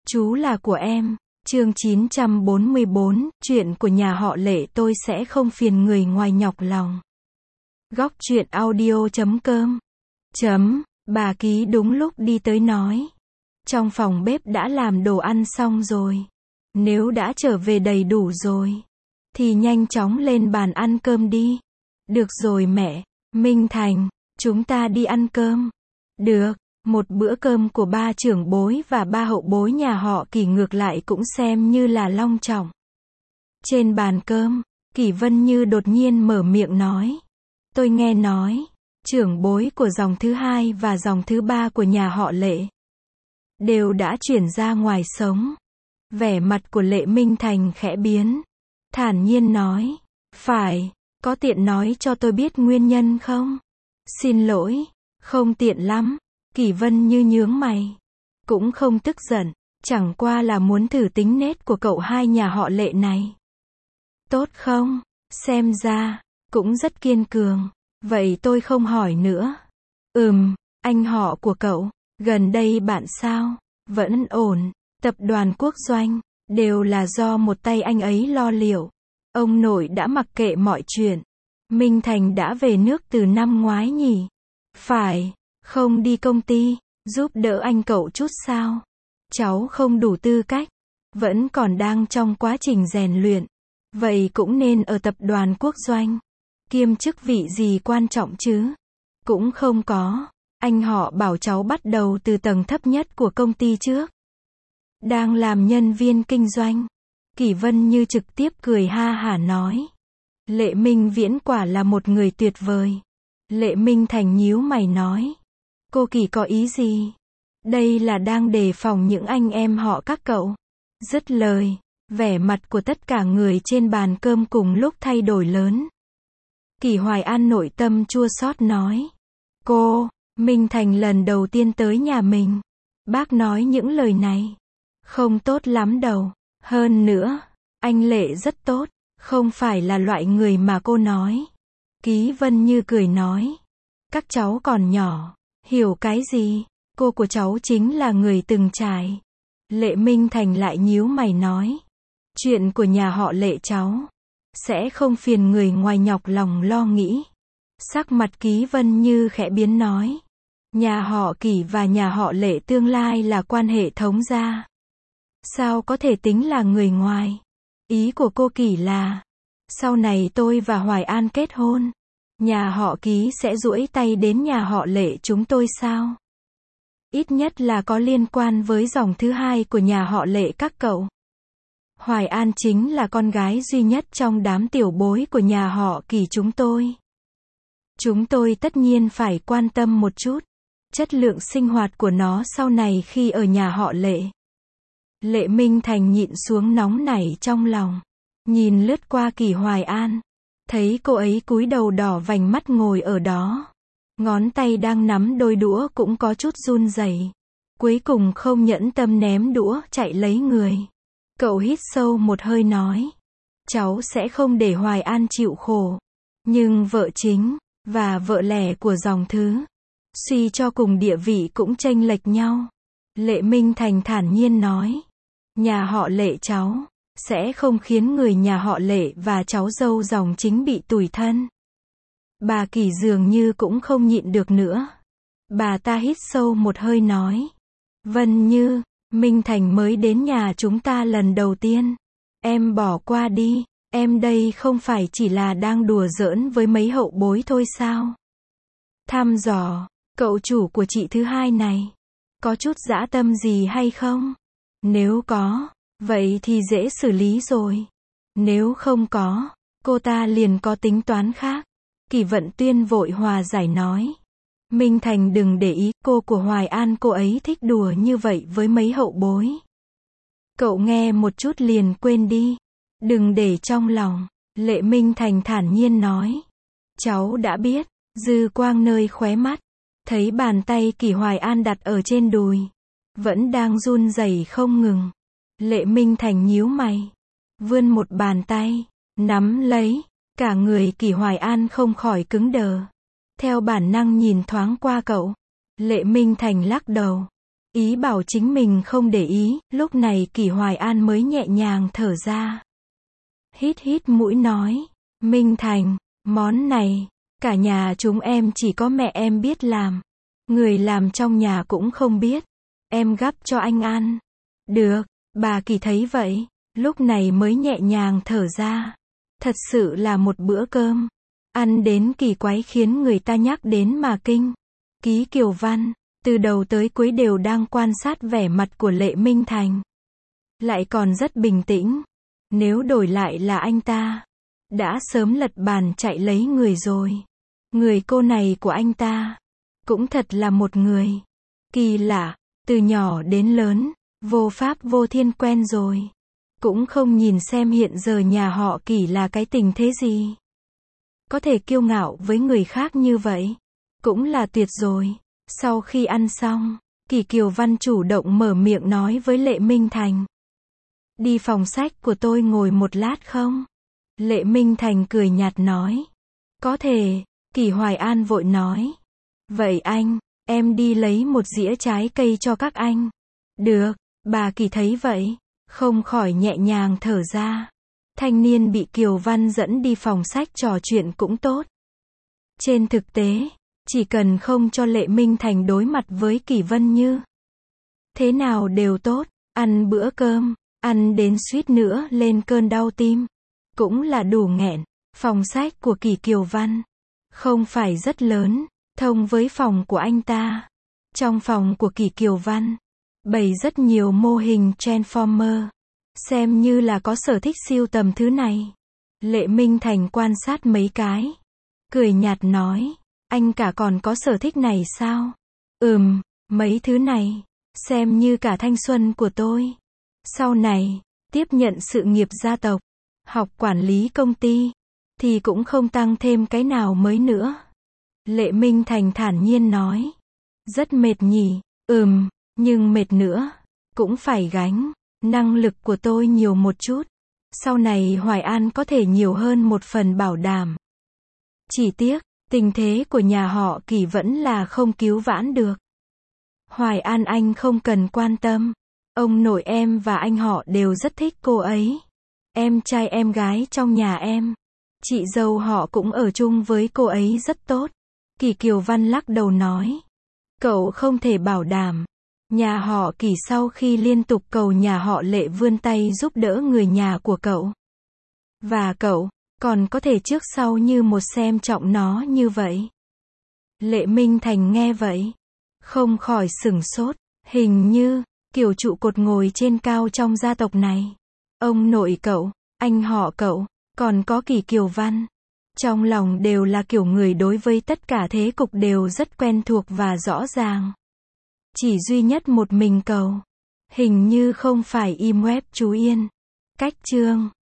Chú là của em. Chương 944, chuyện của nhà họ Lệ tôi sẽ không phiền người ngoài nhọc lòng. Góc truyện audio.com. Bà Ký đúng lúc đi tới nói. Trong phòng bếp đã làm đồ ăn xong rồi. Nếu đã trở về đầy đủ rồi, thì nhanh chóng lên bàn ăn cơm đi. Được rồi mẹ, Minh Thành, chúng ta đi ăn cơm. Được. Một bữa cơm của ba trưởng bối và ba hậu bối nhà họ Kỳ ngược lại cũng xem như là long trọng. Trên bàn cơm, Kỷ Vân Như đột nhiên mở miệng nói. Tôi nghe nói, trưởng bối của dòng thứ hai và dòng thứ ba của nhà họ Lệ đều đã chuyển ra ngoài sống. Vẻ mặt của Lệ Minh Thành khẽ biến. Thản nhiên nói. Phải, có tiện nói cho tôi biết nguyên nhân không? Xin lỗi, không tiện lắm. Kỷ Vân Như nhướng mày. Cũng không tức giận, chẳng qua là muốn thử tính nết của cậu hai nhà họ Lệ này. Tốt không? Xem ra, cũng rất kiên cường. Vậy tôi không hỏi nữa. Anh họ của cậu, gần đây bạn sao? Vẫn ổn, tập đoàn quốc doanh, đều là do một tay anh ấy lo liệu. Ông nội đã mặc kệ mọi chuyện. Minh Thành đã về nước từ năm ngoái nhỉ? Phải. Không đi công ty, giúp đỡ anh cậu chút sao? Cháu không đủ tư cách, vẫn còn đang trong quá trình rèn luyện. Vậy cũng nên ở tập đoàn quốc doanh. Kiêm chức vị gì quan trọng chứ? Cũng không có. Anh họ bảo cháu bắt đầu từ tầng thấp nhất của công ty trước. Đang làm nhân viên kinh doanh. Kỷ Vân Như trực tiếp cười ha hả nói. Lệ Minh Viễn quả là một người tuyệt vời. Lệ Minh Thành nhíu mày nói. Cô Kỳ có ý gì? Đây là đang đề phòng những anh em họ các cậu. Dứt lời, vẻ mặt của tất cả người trên bàn cơm cùng lúc thay đổi lớn. Kỳ Hoài An nội tâm chua xót nói. Cô, Minh Thành lần đầu tiên tới nhà mình. Bác nói những lời này. Không tốt lắm đâu. Hơn nữa, anh Lệ rất tốt, không phải là loại người mà cô nói. Ký Vân Như cười nói. Các cháu còn nhỏ. Hiểu cái gì? Cô của cháu chính là người từng trải. Lệ Minh Thành lại nhíu mày nói. Chuyện của nhà họ Lệ cháu sẽ không phiền người ngoài nhọc lòng lo nghĩ. Sắc mặt Ký Vân Như khẽ biến nói. Nhà họ Kỷ và nhà họ Lệ tương lai là quan hệ thống gia. Sao có thể tính là người ngoài? Ý của cô Kỷ là, sau này tôi và Hoài An kết hôn, nhà họ Ký sẽ duỗi tay đến nhà họ Lệ chúng tôi sao? Ít nhất là có liên quan với dòng thứ hai của nhà họ Lệ các cậu. Hoài An chính là con gái duy nhất trong đám tiểu bối của nhà họ Kỳ chúng tôi. Chúng tôi tất nhiên phải quan tâm một chút chất lượng sinh hoạt của nó sau này khi ở nhà họ Lệ. Lệ Minh Thành nhịn xuống nóng nảy trong lòng, nhìn lướt qua Kỳ Hoài An, thấy cô ấy cúi đầu đỏ vành mắt ngồi ở đó, ngón tay đang nắm đôi đũa cũng có chút run rẩy. Cuối cùng không nhẫn tâm ném đũa chạy lấy người. Cậu hít sâu một hơi nói, cháu sẽ không để Hoài An chịu khổ, nhưng vợ chính và vợ lẻ của dòng thứ suy cho cùng địa vị cũng chênh lệch nhau. Lệ Minh Thành thản nhiên nói, nhà họ Lệ cháu sẽ không khiến người nhà họ Lệ và cháu dâu dòng chính bị tủi thân. Bà Kỳ dường như cũng không nhịn được nữa. Bà ta hít sâu một hơi nói. Vân Như, Minh Thành mới đến nhà chúng ta lần đầu tiên. Em bỏ qua đi, em đây không phải chỉ là đang đùa giỡn với mấy hậu bối thôi sao? Thăm dò, cậu chủ của chị thứ hai này, có chút dã tâm gì hay không? Nếu có, vậy thì dễ xử lý rồi. Nếu không có, cô ta liền có tính toán khác. Kỳ Vận Tuyên vội hòa giải nói. Minh Thành đừng để ý, cô của Hoài An cô ấy thích đùa như vậy với mấy hậu bối. Cậu nghe một chút liền quên đi. Đừng để trong lòng. Lệ Minh Thành thản nhiên nói. Cháu đã biết. Dư quang nơi khóe mắt, thấy bàn tay Kỳ Hoài An đặt ở trên đùi, vẫn đang run rẩy không ngừng. Lệ Minh Thành nhíu mày, vươn một bàn tay, nắm lấy. Cả người Kỳ Hoài An không khỏi cứng đờ. Theo bản năng nhìn thoáng qua cậu. Lệ Minh Thành lắc đầu. Ý bảo chính mình không để ý, lúc này Kỷ Hoài An mới nhẹ nhàng thở ra. Hít hít mũi nói, Minh Thành, món này, cả nhà chúng em chỉ có mẹ em biết làm. Người làm trong nhà cũng không biết. Em gắp cho anh ăn. Được, bà Kỷ thấy vậy, lúc này mới nhẹ nhàng thở ra. Thật sự là một bữa cơm. Ăn đến kỳ quái khiến người ta nhắc đến mà kinh. Ký Kiều Văn, từ đầu tới cuối đều đang quan sát vẻ mặt của Lệ Minh Thành. Lại còn rất bình tĩnh. Nếu đổi lại là anh ta, đã sớm lật bàn chạy lấy người rồi. Người cô này của anh ta, cũng thật là một người kỳ lạ, từ nhỏ đến lớn, vô pháp vô thiên quen rồi. Cũng không nhìn xem hiện giờ nhà họ Kỷ là cái tình thế gì. Có thể kiêu ngạo với người khác như vậy, cũng là tuyệt rồi. Sau khi ăn xong, Kỷ Kiều Văn chủ động mở miệng nói với Lệ Minh Thành. Đi phòng sách của tôi ngồi một lát không? Lệ Minh Thành cười nhạt nói. Có thể, Kỷ Hoài An vội nói. Vậy anh, em đi lấy một dĩa trái cây cho các anh. Được, bà Kỷ thấy vậy, không khỏi nhẹ nhàng thở ra. Thanh niên bị Kiều Văn dẫn đi phòng sách trò chuyện cũng tốt. Trên thực tế, chỉ cần không cho Lệ Minh Thành đối mặt với Kỷ Vân Như, thế nào đều tốt. Ăn bữa cơm, ăn đến suýt nữa lên cơn đau tim, cũng là đủ nghẹn. Phòng sách của Kỷ Kiều Văn không phải rất lớn, thông với phòng của anh ta. Trong phòng của Kỷ Kiều Văn bày rất nhiều mô hình Transformer, xem như là có sở thích sưu tầm thứ này. Lệ Minh Thành quan sát mấy cái, cười nhạt nói, anh cả còn có sở thích này sao? Mấy thứ này, xem như cả thanh xuân của tôi. Sau này, tiếp nhận sự nghiệp gia tộc, học quản lý công ty, thì cũng không tăng thêm cái nào mới nữa. Lệ Minh Thành thản nhiên nói, rất mệt nhỉ, nhưng mệt nữa, cũng phải gánh. Năng lực của tôi nhiều một chút. Sau này Hoài An có thể nhiều hơn một phần bảo đảm. Chỉ tiếc, tình thế của nhà họ Kỷ vẫn là không cứu vãn được. Hoài An anh không cần quan tâm. Ông nội em và anh họ đều rất thích cô ấy. Em trai em gái trong nhà em, chị dâu họ cũng ở chung với cô ấy rất tốt. Kỷ Kiều Văn lắc đầu nói. Cậu không thể bảo đảm. Nhà họ Kỷ sau khi liên tục cầu nhà họ Lệ vươn tay giúp đỡ người nhà của cậu. Và cậu, còn có thể trước sau như một xem trọng nó như vậy. Lệ Minh Thành nghe vậy, không khỏi sửng sốt. Hình như, kiểu trụ cột ngồi trên cao trong gia tộc này. Ông nội cậu, anh họ cậu, còn có Kỷ Kiều Văn. Trong lòng đều là kiểu người đối với tất cả thế cục đều rất quen thuộc và rõ ràng. Chỉ duy nhất một mình cậu, hình như không phải im web chú Yên. Cách chương